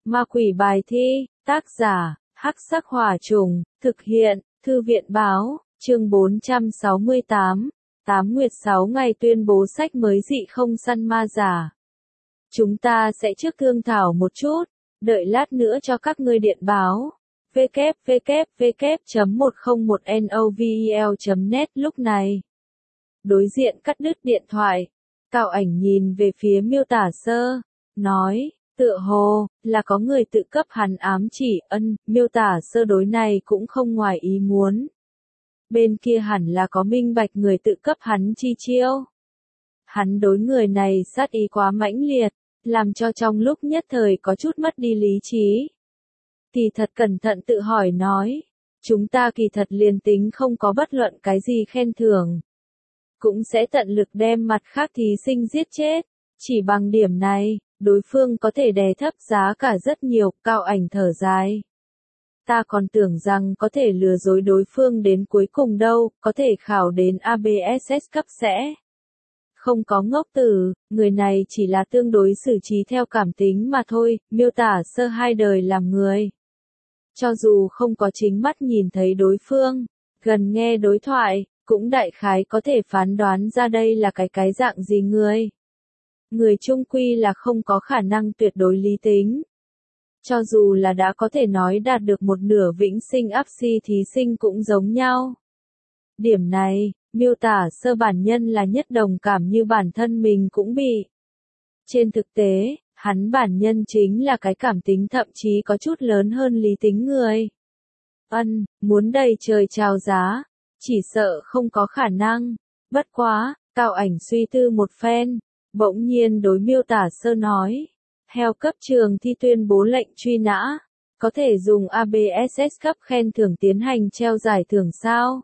Ma quỷ bài thi, tác giả, Hắc Sắc Hỏa Trùng, thực hiện, Thư viện báo, chương 468, 8 nguyệt 6 ngày tuyên bố sách mới dị không săn ma giả. Chúng ta sẽ trước thương thảo một chút, đợi lát nữa cho các ngươi điện báo. www.101novel.net lúc này. Đối diện cắt đứt điện thoại. Cao Ảnh nhìn về phía Miêu Tả Sơ, nói, tựa hồ, là có người tự cấp hắn ám chỉ. Miêu Tả Sơ đối này cũng không ngoài ý muốn. Bên kia hẳn là có minh bạch người tự cấp hắn chi chiêu. Hắn đối người này sát ý quá mãnh liệt, làm cho trong lúc nhất thời có chút mất đi lý trí. Thì thật cẩn thận tự hỏi nói, chúng ta kỳ thật liền tính không có bất luận cái gì khen thưởng, cũng sẽ tận lực đem mặt khác thí sinh giết chết. Chỉ bằng điểm này, đối phương có thể đè thấp giá cả rất nhiều. Cao Ảnh thở dài. Ta còn tưởng rằng có thể lừa dối đối phương đến cuối cùng đâu, có thể khảo đến ABSS cấp sẽ. Không có ngốc tử, người này chỉ là tương đối xử trí theo cảm tính mà thôi. Miêu Tả Sơ hai đời làm người. Cho dù không có chính mắt nhìn thấy đối phương, gần nghe đối thoại, cũng đại khái có thể phán đoán ra đây là cái dạng gì người. Người chung quy là không có khả năng tuyệt đối lý tính. Cho dù là đã có thể nói đạt được một nửa vĩnh sinh áp si thí sinh cũng giống nhau. Điểm này, Miêu Tả Sơ bản nhân là nhất đồng cảm như bản thân mình cũng bị. Trên thực tế, hắn bản nhân chính là cái cảm tính thậm chí có chút lớn hơn lý tính người. Muốn đầy trời chào giá, chỉ sợ không có khả năng. Bất quá, Cao Ảnh suy tư một phen, bỗng nhiên đối Miêu Tả Sơ nói, theo cấp trường thi tuyên bố lệnh truy nã, có thể dùng ABSS cấp khen thưởng tiến hành treo giải thưởng sao?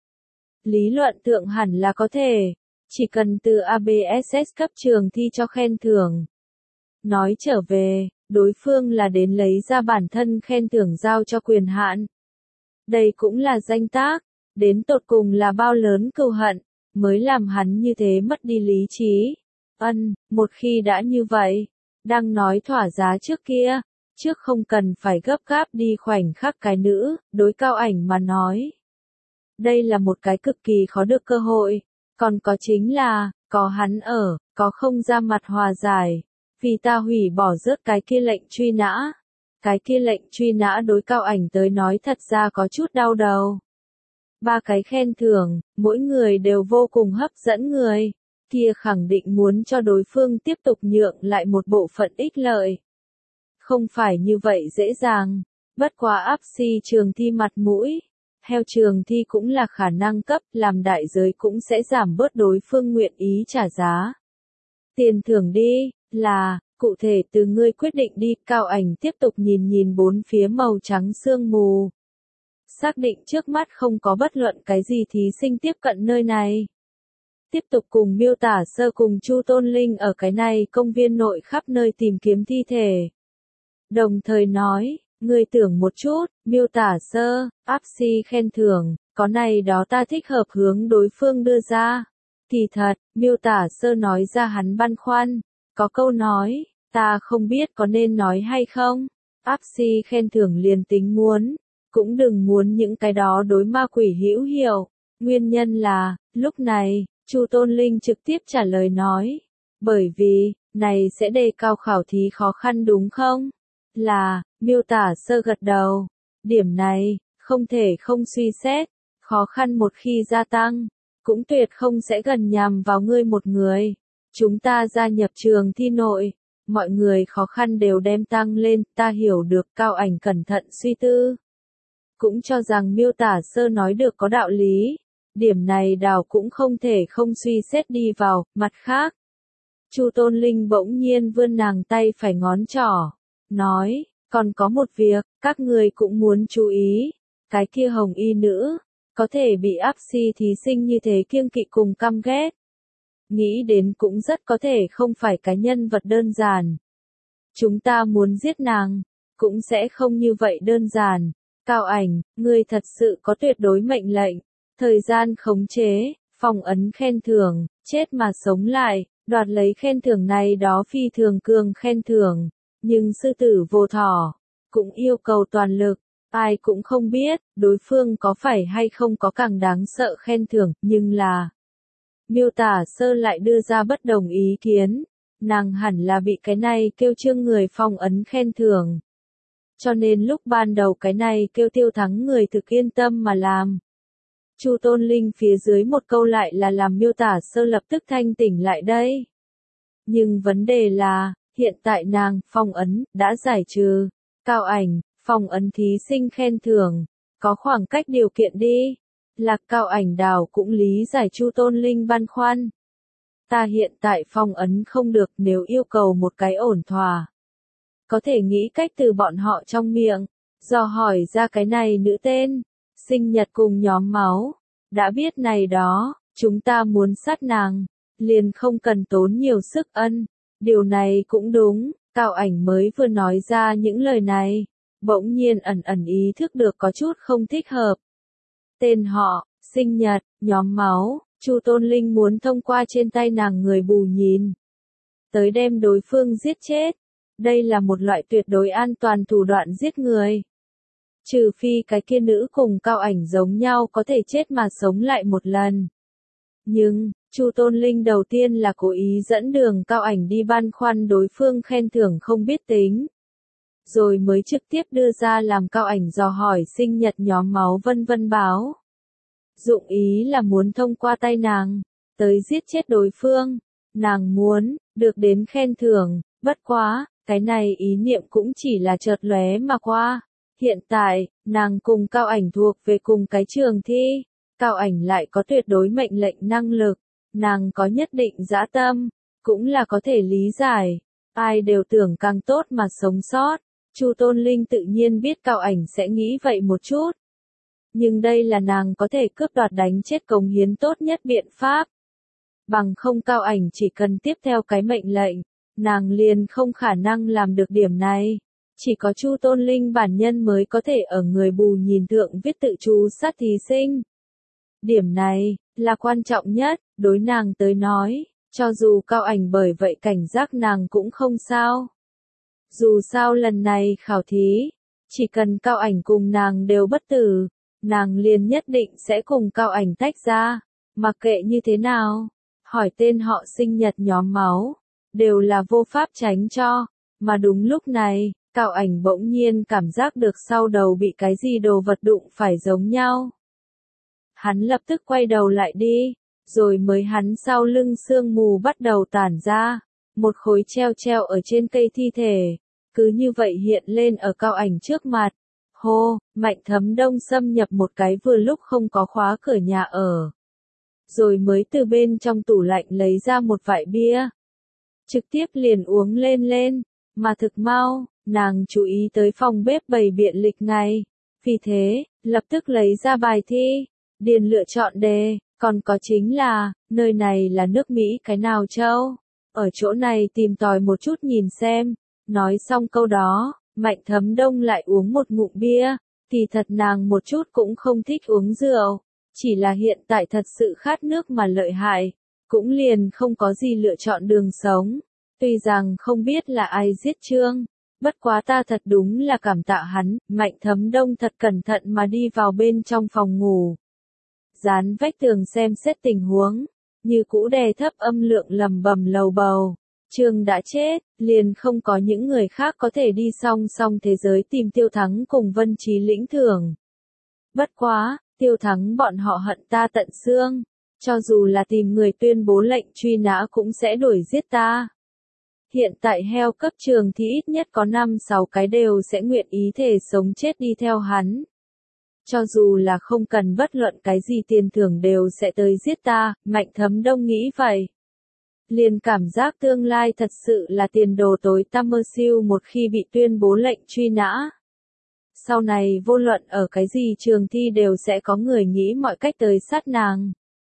Lý luận thượng hẳn là có thể, chỉ cần từ ABSS cấp trường thi cho khen thưởng. Nói trở về, đối phương là đến lấy ra bản thân khen thưởng giao cho quyền hạn. Đây cũng là danh tác, đến tột cùng là bao lớn cừu hận, mới làm hắn như thế mất đi lý trí. Một khi đã như vậy, đang nói thỏa giá trước kia, trước không cần phải gấp gáp đi khoảnh khắc cái nữ, đối Cao Ảnh mà nói. Đây là một cái cực kỳ khó được cơ hội, còn có chính là, có hắn ở, có không ra mặt hòa giải, vì ta hủy bỏ rớt cái kia lệnh truy nã. Cái kia lệnh truy nã đối Cao Ảnh tới nói thật ra có chút đau đầu. 3 cái khen thưởng, mỗi người đều vô cùng hấp dẫn người, kia khẳng định muốn cho đối phương tiếp tục nhượng lại một bộ phận ích lợi. Không phải như vậy dễ dàng, bất quá áp si trường thi mặt mũi. Theo trường thi cũng là khả năng cấp, làm đại giới cũng sẽ giảm bớt đối phương nguyện ý trả giá. Tiền thưởng đi, là, cụ thể từ ngươi quyết định đi. Cao Ảnh tiếp tục nhìn bốn phía màu trắng sương mù. Xác định trước mắt không có bất luận cái gì thí sinh tiếp cận nơi này. Tiếp tục cùng Miêu Tả Sơ cùng Chu Tôn Linh ở cái này công viên nội khắp nơi tìm kiếm thi thể. Đồng thời nói, ngươi tưởng một chút, Miêu Tả Sơ, áp si khen thưởng, có này đó ta thích hợp hướng đối phương đưa ra. Thì thật, Miêu Tả Sơ nói ra hắn băn khoăn, có câu nói, ta không biết có nên nói hay không. Áp si khen thưởng liền tính muốn, cũng đừng muốn những cái đó đối ma quỷ hữu hiệu. Nguyên nhân là, lúc này, Chu Tôn Linh trực tiếp trả lời nói, bởi vì, này sẽ đề cao khảo thí khó khăn đúng không? Là, Miêu Tả Sơ gật đầu. Điểm này, không thể không suy xét, khó khăn một khi gia tăng, cũng tuyệt không sẽ gần nhằm vào ngươi một người. Chúng ta gia nhập trường thi nội, mọi người khó khăn đều đem tăng lên, ta hiểu được. Cao Ảnh cẩn thận suy tư. Cũng cho rằng Miêu Tả Sơ nói được có đạo lý. Điểm này đảo cũng không thể không suy xét đi vào. Mặt khác, Chu Tôn Linh bỗng nhiên vươn nàng tay phải ngón trỏ, nói, còn có một việc, các người cũng muốn chú ý. Cái kia hồng y nữ, có thể bị áp si thí sinh như thế kiêng kỵ cùng căm ghét. Nghĩ đến cũng rất có thể không phải cái nhân vật đơn giản. Chúng ta muốn giết nàng, cũng sẽ không như vậy đơn giản. Cao Ảnh, ngươi thật sự có tuyệt đối mệnh lệnh, thời gian khống chế, phong ấn khen thưởng, chết mà sống lại, đoạt lấy khen thưởng này đó phi thường cường khen thưởng. Nhưng sư tử vô thỏ, cũng yêu cầu toàn lực, ai cũng không biết, đối phương có phải hay không có càng đáng sợ khen thưởng, nhưng là Miêu Tả Sơ lại đưa ra bất đồng ý kiến, nàng hẳn là bị cái này kêu Trương người phong ấn khen thưởng. Cho nên lúc ban đầu cái này kêu Tiêu Thắng người thực yên tâm mà làm. Chu Tôn Linh phía dưới một câu lại là làm Miêu Tả Sơ lập tức thanh tỉnh lại đây. Nhưng vấn đề là, hiện tại nàng, phong ấn, đã giải trừ. Cao ảnh, phong ấn thí sinh khen thưởng, có khoảng cách điều kiện đi. Lạc Cao ảnh đào cũng lý giải Chu Tôn Linh băn khoăn. Ta hiện tại phong ấn không được, nếu yêu cầu một cái ổn thỏa. Có thể nghĩ cách từ bọn họ trong miệng, dò hỏi ra cái này nữ tên, sinh nhật cùng nhóm máu. Đã biết này đó, chúng ta muốn sát nàng, liền không cần tốn nhiều sức ân. Điều này cũng đúng, Cao ảnh mới vừa nói ra những lời này, bỗng nhiên ẩn ẩn ý thức được có chút không thích hợp. Tên họ, sinh nhật, nhóm máu, Chu Tôn Linh muốn thông qua trên tay nàng người bù nhìn, tới đem đối phương giết chết. Đây là một loại tuyệt đối an toàn thủ đoạn giết người. Trừ phi cái kia nữ cùng Cao ảnh giống nhau có thể chết mà sống lại một lần. Nhưng, Chu Tôn Linh đầu tiên là cố ý dẫn đường Cao ảnh đi băn khoăn đối phương khen thưởng không biết tính. Rồi mới trực tiếp đưa ra làm Cao ảnh dò hỏi sinh nhật nhóm máu vân vân báo. Dụng ý là muốn thông qua tay nàng, tới giết chết đối phương. Nàng muốn, được đến khen thưởng, bất quá, cái này ý niệm cũng chỉ là chợt lóe mà qua. Hiện tại, nàng cùng Cao ảnh thuộc về cùng cái trường thi. Cao ảnh lại có tuyệt đối mệnh lệnh năng lực, nàng có nhất định dã tâm, cũng là có thể lý giải. Ai đều tưởng càng tốt mà sống sót. Chu Tôn Linh tự nhiên biết Cao ảnh sẽ nghĩ vậy một chút. Nhưng đây là nàng có thể cướp đoạt đánh chết cống hiến tốt nhất biện pháp. Bằng không Cao ảnh chỉ cần tiếp theo cái mệnh lệnh, nàng liền không khả năng làm được điểm này. Chỉ có Chu Tôn Linh bản nhân mới có thể ở người bù nhìn thượng viết tự chú sát thí sinh. Điểm này, là quan trọng nhất, đối nàng tới nói, cho dù Cao ảnh bởi vậy cảnh giác nàng cũng không sao. Dù sao lần này khảo thí, chỉ cần Cao ảnh cùng nàng đều bất tử, nàng liền nhất định sẽ cùng Cao ảnh tách ra, mặc kệ như thế nào, hỏi tên họ sinh nhật nhóm máu, đều là vô pháp tránh cho, mà đúng lúc này, Cao ảnh bỗng nhiên cảm giác được sau đầu bị cái gì đồ vật đụng phải giống nhau. Hắn lập tức quay đầu lại đi, rồi mới hắn sau lưng sương mù bắt đầu tản ra, một khối treo treo ở trên cây thi thể, cứ như vậy hiện lên ở Cao ảnh trước mặt. Hô, Mạnh Thấm Đông xâm nhập một cái vừa lúc không có khóa cửa nhà ở. Rồi mới từ bên trong tủ lạnh lấy ra một vại bia. Trực tiếp liền uống lên, mà thực mau, nàng chú ý tới phòng bếp bày biện lịch ngày. Vì thế, lập tức lấy ra bài thi, điền lựa chọn đề, còn có chính là, nơi này là nước Mỹ cái nào châu? Ở chỗ này tìm tòi một chút nhìn xem. Nói xong câu đó, Mạnh Thấm Đông lại uống một ngụm bia, kỳ thật nàng một chút cũng không thích uống rượu, chỉ là hiện tại thật sự khát nước mà lợi hại, cũng liền không có gì lựa chọn đường sống. Tuy rằng không biết là ai giết Trương, bất quá ta thật đúng là cảm tạ hắn. Mạnh Thấm Đông thật cẩn thận mà đi vào bên trong phòng ngủ, dán vách tường xem xét tình huống, như cũ đè thấp âm lượng lầm bầm lầu bầu. Trương đã chết, liền không có những người khác có thể đi song song thế giới tìm Tiêu Thắng cùng Vân Trí lĩnh thưởng. Bất quá, Tiêu Thắng bọn họ hận ta tận xương, cho dù là tìm người tuyên bố lệnh truy nã cũng sẽ đuổi giết ta. Hiện tại heo cấp trường thì ít nhất có 5-6 cái đều sẽ nguyện ý thể sống chết đi theo hắn. Cho dù là không cần bất luận cái gì tiền thưởng đều sẽ tới giết ta, Mạnh Thấm Đông nghĩ vậy. Liền cảm giác tương lai thật sự là tiền đồ tối tăm mơ siêu một khi bị tuyên bố lệnh truy nã. Sau này vô luận ở cái gì trường thi đều sẽ có người nghĩ mọi cách tới sát nàng.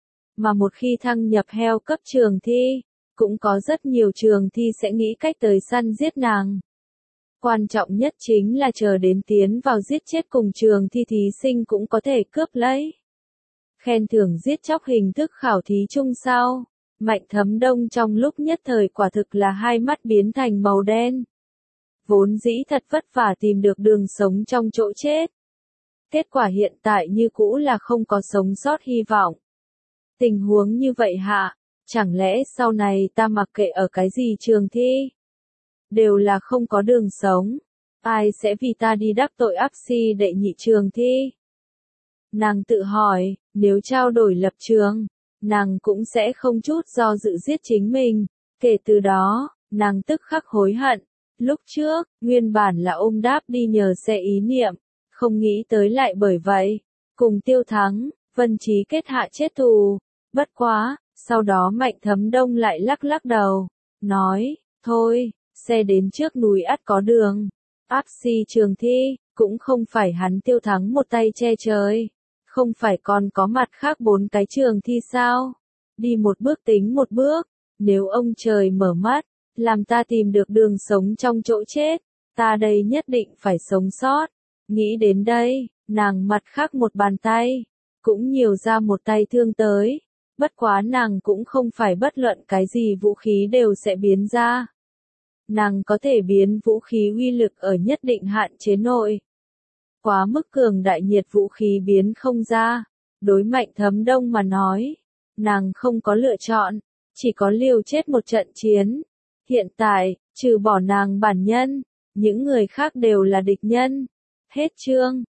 Mà một khi thăng nhập heo cấp trường thi, cũng có rất nhiều trường thi sẽ nghĩ cách tới săn giết nàng. Quan trọng nhất chính là chờ đến tiến vào giết chết cùng trường thi thí sinh cũng có thể cướp lấy. Khen thưởng giết chóc hình thức khảo thí chung sau. Mạnh Thấm Đông trong lúc nhất thời quả thực là hai mắt biến thành màu đen. vốn dĩ thật vất vả tìm được đường sống trong chỗ chết. Kết quả hiện tại như cũ là không có sống sót hy vọng. Tình huống như vậy hạ, chẳng lẽ sau này ta mặc kệ ở cái gì trường thi? Đều là không có đường sống. Ai sẽ vì ta đi đắc tội áp si đệ nhị trường thi? Nàng tự hỏi, nếu trao đổi lập trường, nàng cũng sẽ không chút do dự giết chính mình. Kể từ đó, nàng tức khắc hối hận. Lúc trước, nguyên bản là ôm đáp đi nhờ xe ý niệm, không nghĩ tới lại bởi vậy. Cùng Tiêu Thắng, Vân Trí kết hạ chết thù. Bất quá, sau đó Mạnh Thấm Đông lại lắc lắc đầu, nói, thôi, xe đến trước núi ắt có đường. Áp si trường thi, cũng không phải hắn Tiêu Thắng một tay che trời. Không phải còn có mặt khác 4 cái trường thi sao? Đi một bước tính một bước, nếu ông trời mở mắt, làm ta tìm được đường sống trong chỗ chết, ta đây nhất định phải sống sót. Nghĩ đến đây, nàng mặt khác một bàn tay, cũng nhiều ra một tay thương tới. Bất quá nàng cũng không phải bất luận cái gì vũ khí đều sẽ biến ra. Nàng có thể biến vũ khí uy lực ở nhất định hạn chế nội. Quá mức cường đại nhiệt vũ khí biến không ra. Đối Mạnh Thấm Đông mà nói, nàng không có lựa chọn, chỉ có liều chết một trận chiến. Hiện tại, trừ bỏ nàng bản nhân, những người khác đều là địch nhân. Hết chương.